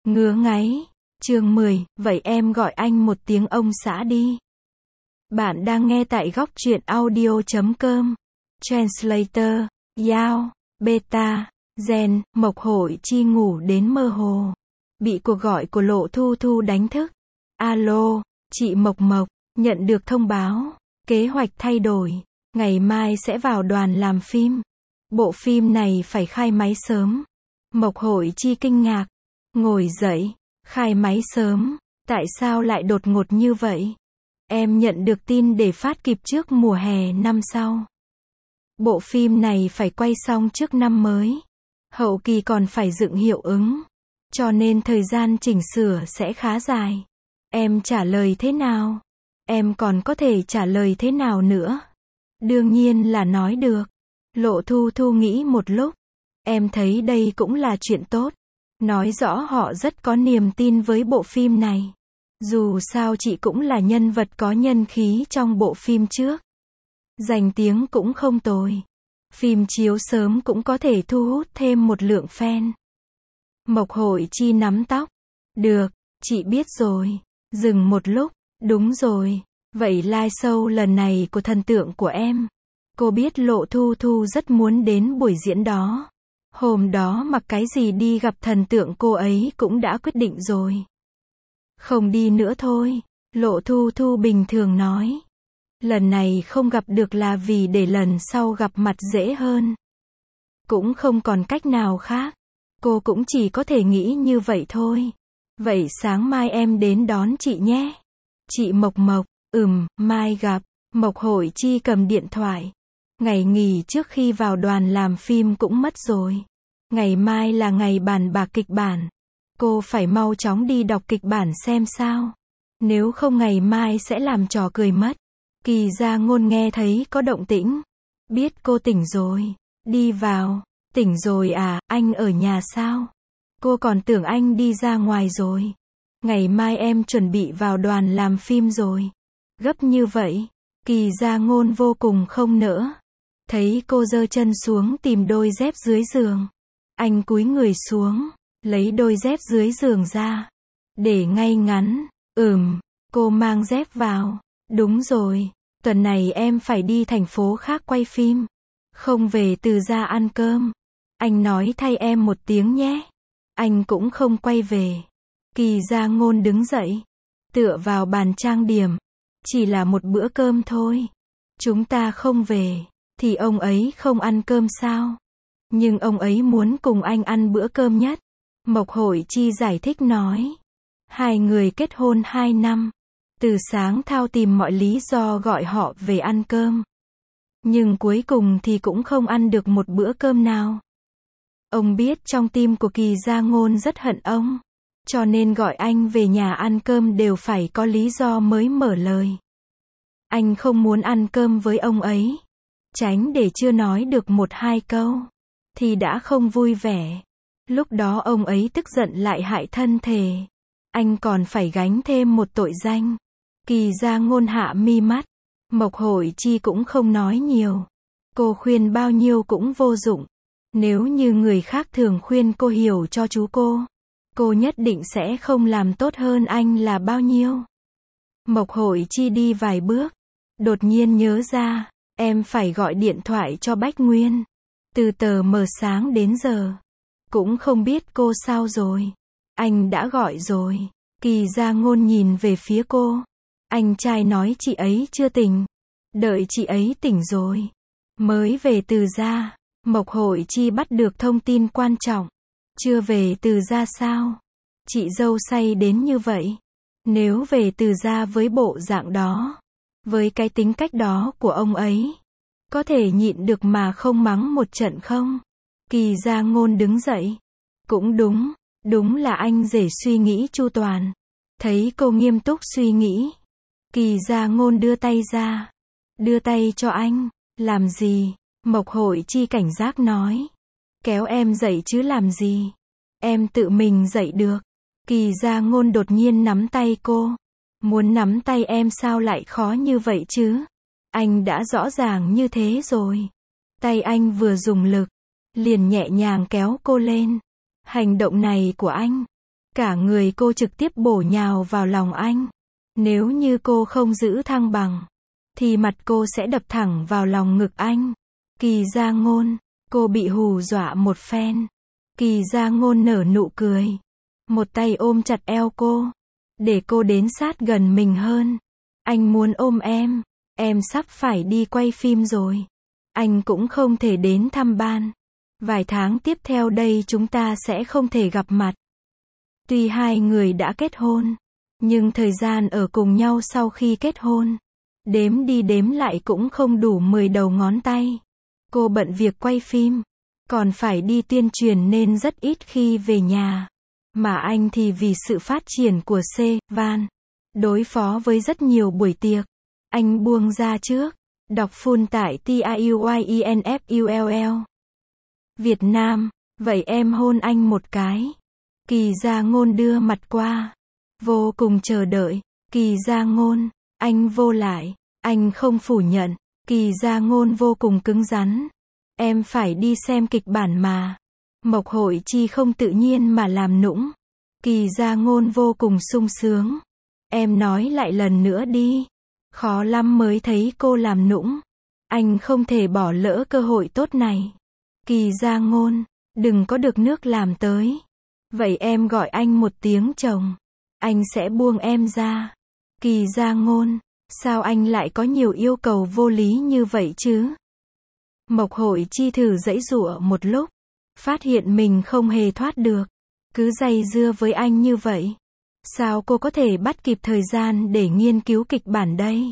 Ngứa ngáy. Chương 10, vậy em gọi anh một tiếng ông xã đi. Bạn đang nghe tại góc truyện audio.com. Translator, Yao, Beta, Gen, Mộc Hội Chi ngủ đến mơ hồ. Bị cuộc gọi của Lộ Thu Thu đánh thức. Alo, chị Mộc Mộc, nhận được thông báo. Kế hoạch thay đổi. Ngày mai sẽ vào đoàn làm phim. Bộ phim này phải khai máy sớm. Mộc Hội Chi kinh ngạc. Ngồi dậy. Khai máy sớm, tại sao lại đột ngột như vậy? Em nhận được tin để phát kịp trước mùa hè năm sau. Bộ phim này phải quay xong trước năm mới. Hậu kỳ còn phải dựng hiệu ứng. Cho nên thời gian chỉnh sửa sẽ khá dài. Em trả lời thế nào? Em còn có thể trả lời thế nào nữa? Đương nhiên là nói được. Lộ Thu Thu nghĩ một lúc. Em thấy đây cũng là chuyện tốt. Nói rõ họ rất có niềm tin với bộ phim này. Dù sao chị cũng là nhân vật có nhân khí trong bộ phim trước. Danh tiếng cũng không tồi. Phim chiếu sớm cũng có thể thu hút thêm một lượng fan. Mộc Hội Chi nắm tóc. Được, chị biết rồi. Dừng một lúc. Đúng rồi. Vậy live show lần này của thần tượng của em. Cô biết Lộ Thu Thu rất muốn đến buổi diễn đó. Hôm đó mặc cái gì đi gặp thần tượng cô ấy cũng đã quyết định rồi. Không đi nữa thôi. Lộ Thu Thu bình thường nói. Lần này không gặp được là vì để lần sau gặp mặt dễ hơn. Cũng không còn cách nào khác. Cô cũng chỉ có thể nghĩ như vậy thôi. Vậy sáng mai em đến đón chị nhé. Chị Mộc Mộc, mai gặp. Mộc Hội Chi cầm điện thoại. Ngày nghỉ trước khi vào đoàn làm phim cũng mất rồi. Ngày mai là ngày bàn bạc kịch bản. Cô phải mau chóng đi đọc kịch bản xem sao. Nếu không ngày mai sẽ làm trò cười mất. Kỳ Gia Ngôn nghe thấy có động tĩnh. Biết cô tỉnh rồi. Đi vào. Tỉnh rồi à, anh ở nhà sao? Cô còn tưởng anh đi ra ngoài rồi. Ngày mai em chuẩn bị vào đoàn làm phim rồi. Gấp như vậy. Kỳ Gia Ngôn vô cùng không nỡ. Thấy cô giơ chân xuống tìm đôi dép dưới giường. Anh cúi người xuống, lấy đôi dép dưới giường ra. Để ngay ngắn. Cô mang dép vào. Đúng rồi, tuần này em phải đi thành phố khác quay phim. Không về Từ Gia ăn cơm. Anh nói thay em một tiếng nhé. Anh cũng không quay về. Kỳ Gia Ngôn đứng dậy. Tựa vào bàn trang điểm. Chỉ là một bữa cơm thôi. Chúng ta không về. Thì ông ấy không ăn cơm sao? Nhưng ông ấy muốn cùng anh ăn bữa cơm nhất. Mộc Hội Chi giải thích nói. Hai người kết hôn 2 năm. Từ sáng Thao tìm mọi lý do gọi họ về ăn cơm. Nhưng cuối cùng thì cũng không ăn được một bữa cơm nào. Ông biết trong tim của Kỳ Gia Ngôn rất hận ông. Cho nên gọi anh về nhà ăn cơm đều phải có lý do mới mở lời. Anh không muốn ăn cơm với ông ấy. Tránh để chưa nói được 1-2 câu. Thì đã không vui vẻ. Lúc đó ông ấy tức giận lại hại thân thể. Anh còn phải gánh thêm một tội danh. Kỳ Gia Ngôn hạ mi mắt. Mộc Hội Chi cũng không nói nhiều. Cô khuyên bao nhiêu cũng vô dụng. Nếu như người khác thường khuyên cô hiểu cho chú cô nhất định sẽ không làm tốt hơn anh là bao nhiêu. Mộc Hội Chi đi vài bước. Đột nhiên nhớ ra. Em phải gọi điện thoại cho Bách Nguyên. Từ tờ mờ sáng đến giờ. Cũng không biết cô sao rồi. Anh đã gọi rồi. Kỳ Gia Ngôn nhìn về phía cô. Anh trai nói chị ấy chưa tỉnh. Đợi chị ấy tỉnh rồi. Mới về Từ Gia. Mộc Hội Chi bắt được thông tin quan trọng. Chưa về Từ Gia sao? Chị dâu say đến như vậy. Nếu về Từ Gia với bộ dạng đó. Với cái tính cách đó của ông ấy. Có thể nhịn được mà không mắng một trận không? Kỳ Gia Ngôn đứng dậy. Cũng đúng. Đúng là anh rể suy nghĩ chu toàn. Thấy cô nghiêm túc suy nghĩ. Kỳ Gia Ngôn đưa tay ra. Đưa tay cho anh. Làm gì? Mộc Hội Chi cảnh giác nói. Kéo em dậy chứ làm gì? Em tự mình dậy được. Kỳ Gia Ngôn đột nhiên nắm tay cô. Muốn nắm tay em sao lại khó như vậy chứ? Anh đã rõ ràng như thế rồi. Tay anh vừa dùng lực. Liền nhẹ nhàng kéo cô lên. Hành động này của anh. Cả người cô trực tiếp bổ nhào vào lòng anh. Nếu như cô không giữ thăng bằng, thì mặt cô sẽ đập thẳng vào lòng ngực anh. Kỳ Gia Ngôn, cô bị hù dọa một phen. Kỳ Gia Ngôn nở nụ cười. Một tay ôm chặt eo cô, để cô đến sát gần mình hơn. Anh muốn ôm em sắp phải đi quay phim rồi. Anh cũng không thể đến thăm ban. Vài tháng tiếp theo đây chúng ta sẽ không thể gặp mặt. Tuy hai người đã kết hôn, nhưng thời gian ở cùng nhau sau khi kết hôn, đếm đi đếm lại cũng không đủ 10 đầu ngón tay. Cô bận việc quay phim, còn phải đi tuyên truyền nên rất ít khi về nhà. Mà anh thì vì sự phát triển của Van, đối phó với rất nhiều buổi tiệc, anh buông ra trước. Đọc full tại TIUYENFULL. Việt Nam, vậy em hôn anh một cái. Kỳ Gia Ngôn đưa mặt qua, vô cùng chờ đợi. Kỳ Gia Ngôn, anh vô lại, anh không phủ nhận. Kỳ Gia Ngôn vô cùng cứng rắn. Em phải đi xem kịch bản mà. Mộc Hội Chi không tự nhiên mà làm nũng. Kỳ Gia Ngôn vô cùng sung sướng. Em nói lại lần nữa đi. Khó lắm mới thấy cô làm nũng. Anh không thể bỏ lỡ cơ hội tốt này. Kỳ Gia Ngôn, đừng có được nước làm tới. Vậy em gọi anh một tiếng chồng, anh sẽ buông em ra. Kỳ Gia Ngôn, sao anh lại có nhiều yêu cầu vô lý như vậy chứ? Mộc Hội Chi thử giãy giụa một lúc, phát hiện mình không hề thoát được. Cứ dây dưa với anh như vậy, sao cô có thể bắt kịp thời gian để nghiên cứu kịch bản đây?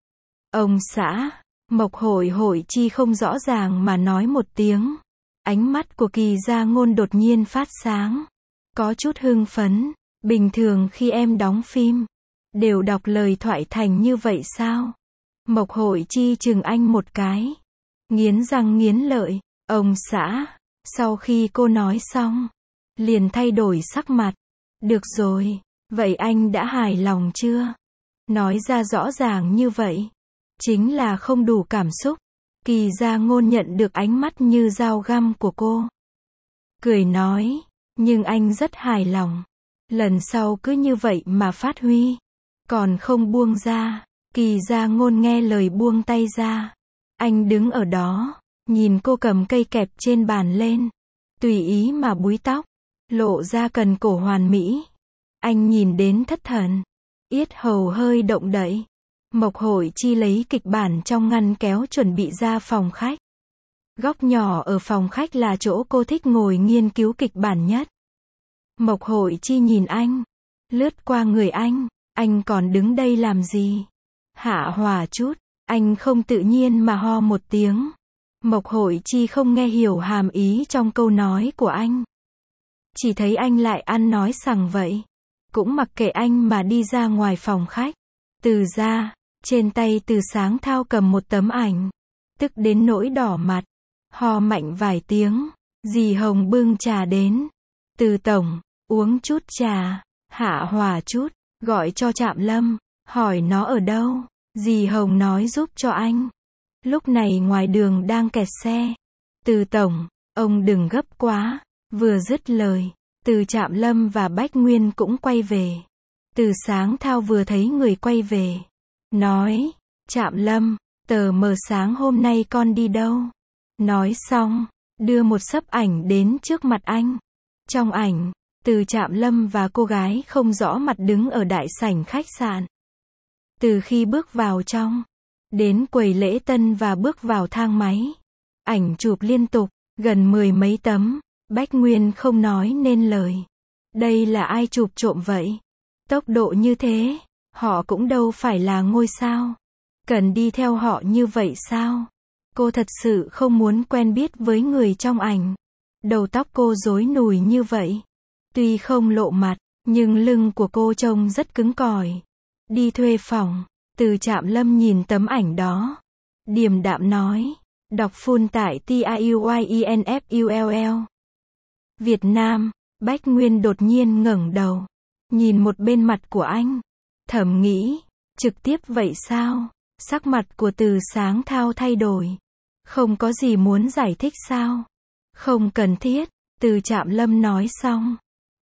Ông xã, Mộc Hội Chi không rõ ràng mà nói một tiếng. Ánh mắt của Kỳ Gia Ngôn đột nhiên phát sáng, có chút hưng phấn. Bình thường khi em đóng phim, đều đọc lời thoại thành như vậy sao? Mộc Hội Chi chừng anh một cái, nghiến răng nghiến lợi. Ông xã, sau khi cô nói xong, liền thay đổi sắc mặt. Được rồi, vậy anh đã hài lòng chưa? Nói ra rõ ràng như vậy, chính là không đủ cảm xúc. Kỳ Gia Ngôn nhận được ánh mắt như dao găm của cô, cười nói, nhưng anh rất hài lòng. Lần sau cứ như vậy mà phát huy, còn không buông ra. Kỳ Gia Ngôn nghe lời buông tay ra. Anh đứng ở đó, nhìn cô cầm cây kẹp trên bàn lên, tùy ý mà búi tóc, lộ ra cần cổ hoàn mỹ. Anh nhìn đến thất thần, yết hầu hơi động đậy. Mộc Hội Chi lấy kịch bản trong ngăn kéo chuẩn bị ra phòng khách. Góc nhỏ ở phòng khách là chỗ cô thích ngồi nghiên cứu kịch bản nhất. Mộc Hội Chi nhìn anh, lướt qua người anh còn đứng đây làm gì? Hạ hỏa chút, anh không tự nhiên mà ho một tiếng. Mộc Hội Chi không nghe hiểu hàm ý trong câu nói của anh. Chỉ thấy anh lại ăn nói sằng vậy. Cũng mặc kệ anh mà đi ra ngoài phòng khách. Từ ra, trên tay Từ Sáng Thao cầm một tấm ảnh. Tức đến nỗi đỏ mặt. Ho mạnh vài tiếng. Dì Hồng bưng trà đến. Từ tổng, uống chút trà. Hạ hỏa chút, gọi cho Trạm Lâm. Hỏi nó ở đâu. Dì Hồng nói giúp cho anh. Lúc này ngoài đường đang kẹt xe. Từ tổng, ông đừng gấp quá. Vừa dứt lời, Từ Trạm Lâm và Bách Nguyên cũng quay về. Từ Sáng Thao vừa thấy người quay về, nói, Trạm Lâm, tờ mờ sáng hôm nay con đi đâu? Nói xong, đưa một xấp ảnh đến trước mặt anh. Trong ảnh, Từ Trạm Lâm và cô gái không rõ mặt đứng ở đại sảnh khách sạn. Từ khi bước vào trong, đến quầy lễ tân và bước vào thang máy, ảnh chụp liên tục, gần 10 mấy tấm. Bách Nguyên không nói nên lời. Đây là ai chụp trộm vậy? Tốc độ như thế, họ cũng đâu phải là ngôi sao. Cần đi theo họ như vậy sao? Cô thật sự không muốn quen biết với người trong ảnh. Đầu tóc cô rối nùi như vậy. Tuy không lộ mặt, nhưng lưng của cô trông rất cứng cỏi. Đi thuê phòng, Từ Trạm Lâm nhìn tấm ảnh đó, điềm đạm nói, đọc full tại TIUYENFULL. Việt Nam, Bách Nguyên đột nhiên ngẩng đầu, nhìn một bên mặt của anh, thầm nghĩ, trực tiếp vậy sao? Sắc mặt của Từ Sáng Thao thay đổi. Không có gì muốn giải thích sao? Không cần thiết, Từ Trạm Lâm nói xong,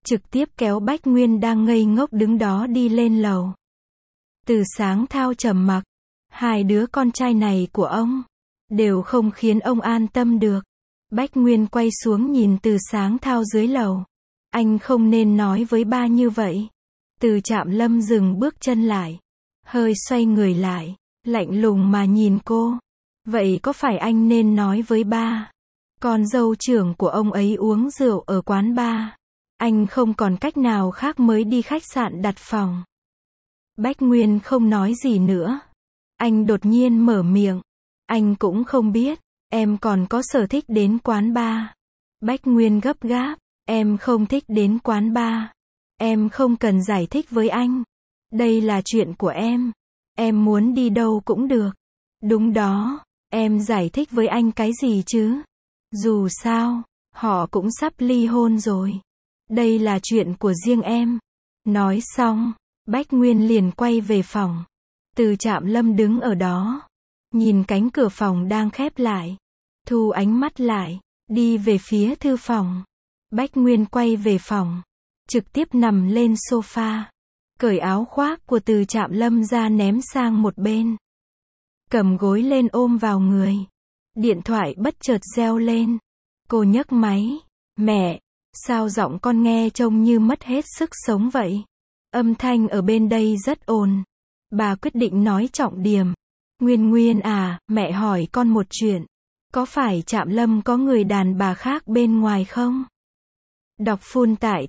trực tiếp kéo Bách Nguyên đang ngây ngốc đứng đó đi lên lầu. Từ Sáng Thao trầm mặc, hai đứa con trai này của ông, đều không khiến ông an tâm được. Bách Nguyên quay xuống nhìn Từ Sáng Thao dưới lầu. Anh không nên nói với ba như vậy. Từ Trạm Lâm dừng bước chân lại, hơi xoay người lại, lạnh lùng mà nhìn cô. Vậy có phải anh nên nói với ba? Con dâu trưởng của ông ấy uống rượu ở quán bar. Anh không còn cách nào khác mới đi khách sạn đặt phòng. Bách Nguyên không nói gì nữa. Anh đột nhiên mở miệng. Anh cũng không biết, em còn có sở thích đến quán bar. Bách Nguyên gấp gáp. Em không thích đến quán bar. Em không cần giải thích với anh. Đây là chuyện của em. Em muốn đi đâu cũng được. Đúng đó, em giải thích với anh cái gì chứ? Dù sao, họ cũng sắp ly hôn rồi. Đây là chuyện của riêng em. Nói xong, Bách Nguyên liền quay về phòng. Từ Trạm Lâm đứng ở đó, nhìn cánh cửa phòng đang khép lại, thu ánh mắt lại, đi về phía thư phòng. Bách Nguyên quay về phòng, trực tiếp nằm lên sofa, cởi áo khoác của Từ Trạm Lâm ra ném sang một bên, cầm gối lên ôm vào người. Điện thoại bất chợt reo lên. Cô nhấc máy. Mẹ, sao giọng con nghe trông như mất hết sức sống vậy? Âm thanh ở bên đây rất ồn. Bà quyết định nói trọng điểm. Nguyên Nguyên à, mẹ hỏi con một chuyện. Có phải Trạm Lâm có người đàn bà khác bên ngoài không? Đọc full tại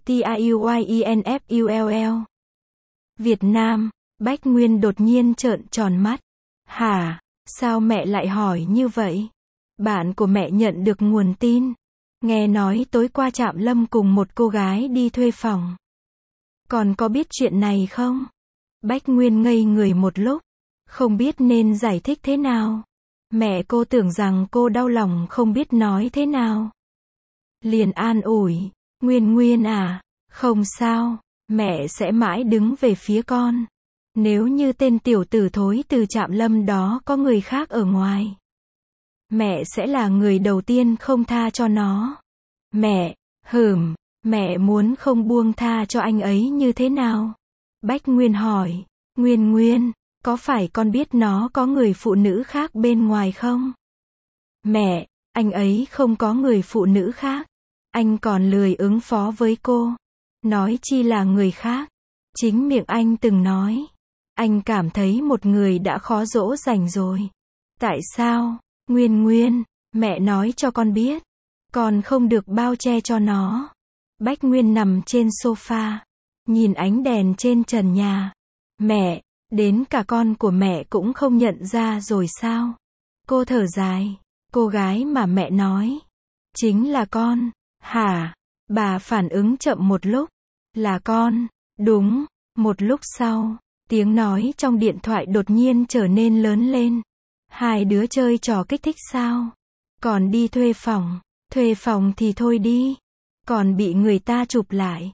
TAUYINFULL. Việt Nam. Bách Nguyên đột nhiên trợn tròn mắt. Hả? Sao mẹ lại hỏi như vậy? Bạn của mẹ nhận được nguồn tin. Nghe nói tối qua Trạm Lâm cùng một cô gái đi thuê phòng. Còn có biết chuyện này không? Bách Nguyên ngây người một lúc, không biết nên giải thích thế nào. Mẹ cô tưởng rằng cô đau lòng không biết nói thế nào. Liền an ủi. Nguyên Nguyên à, không sao, mẹ sẽ mãi đứng về phía con. Nếu như tên tiểu tử thối Từ Trạm Lâm đó có người khác ở ngoài, mẹ sẽ là người đầu tiên không tha cho nó. Mẹ, mẹ muốn không buông tha cho anh ấy như thế nào? Bách Nguyên hỏi. Nguyên Nguyên, có phải con biết nó có người phụ nữ khác bên ngoài không? Mẹ, anh ấy không có người phụ nữ khác. Anh còn lười ứng phó với cô. Nói chi là người khác. Chính miệng anh từng nói. Anh cảm thấy một người đã khó dỗ dành rồi. Tại sao? Nguyên Nguyên, mẹ nói cho con biết. Con không được bao che cho nó. Bách Nguyên nằm trên sofa, nhìn ánh đèn trên trần nhà. Mẹ, đến cả con của mẹ cũng không nhận ra rồi sao? Cô thở dài. Cô gái mà mẹ nói chính là con. Hả? Bà phản ứng chậm một lúc. Là con. Đúng. Một lúc sau, tiếng nói trong điện thoại đột nhiên trở nên lớn lên. Hai đứa chơi trò kích thích sao? Còn đi thuê phòng. Thuê phòng thì thôi đi. Còn bị người ta chụp lại.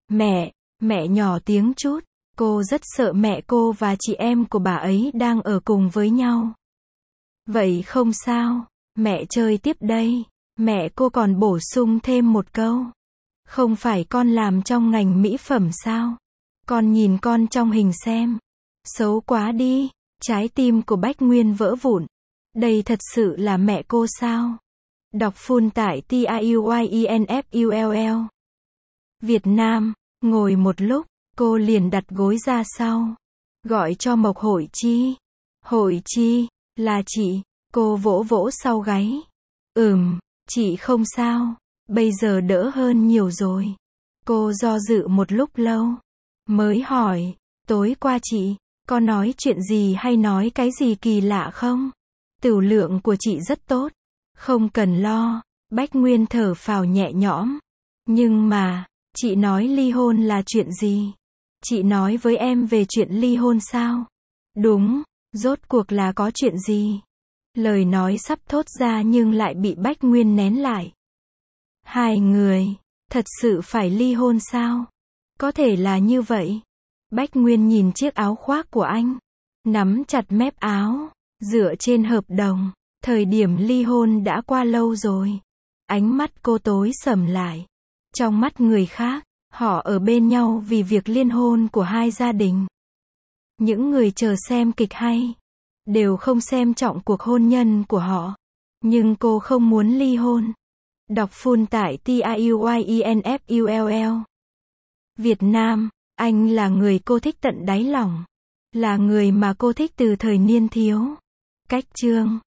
Mẹ nhỏ tiếng chút. Cô rất sợ mẹ cô và chị em của bà ấy đang ở cùng với nhau. Vậy không sao. Mẹ chơi tiếp đây. Mẹ cô còn bổ sung thêm một câu. Không phải con làm trong ngành mỹ phẩm sao? Con nhìn con trong hình xem. Xấu quá đi. Trái tim của Bách Nguyên vỡ vụn. Đây thật sự là mẹ cô sao? Đọc full tại TAUYINFULL. Việt Nam. Ngồi một lúc, cô liền đặt gối ra sau. Gọi cho Mộc Hội Chi. Hội Chi, là chị. Cô vỗ vỗ sau gáy. Chị không sao. Bây giờ đỡ hơn nhiều rồi. Cô do dự một lúc lâu. Mới hỏi, tối qua chị có nói chuyện gì hay nói cái gì kỳ lạ không? Tửu lượng của chị rất tốt. Không cần lo. Bách Nguyên thở phào nhẹ nhõm. Nhưng mà, chị nói ly hôn là chuyện gì? Chị nói với em về chuyện ly hôn sao? Đúng, rốt cuộc là có chuyện gì? Lời nói sắp thốt ra nhưng lại bị Bách Nguyên nén lại. Hai người, thật sự phải ly hôn sao? Có thể là như vậy. Bách Nguyên nhìn chiếc áo khoác của anh, nắm chặt mép áo. Dựa trên hợp đồng, thời điểm ly hôn đã qua lâu rồi. Ánh mắt cô tối sầm lại. Trong mắt người khác, Họ ở bên nhau vì việc liên hôn của hai gia đình. Những người chờ xem kịch hay đều không xem trọng cuộc hôn nhân của họ. Nhưng cô không muốn ly hôn. Đọc full tại TIUYENFULL. Việt Nam, anh là người cô thích tận đáy lòng. Là người mà cô thích từ thời niên thiếu. Cách chương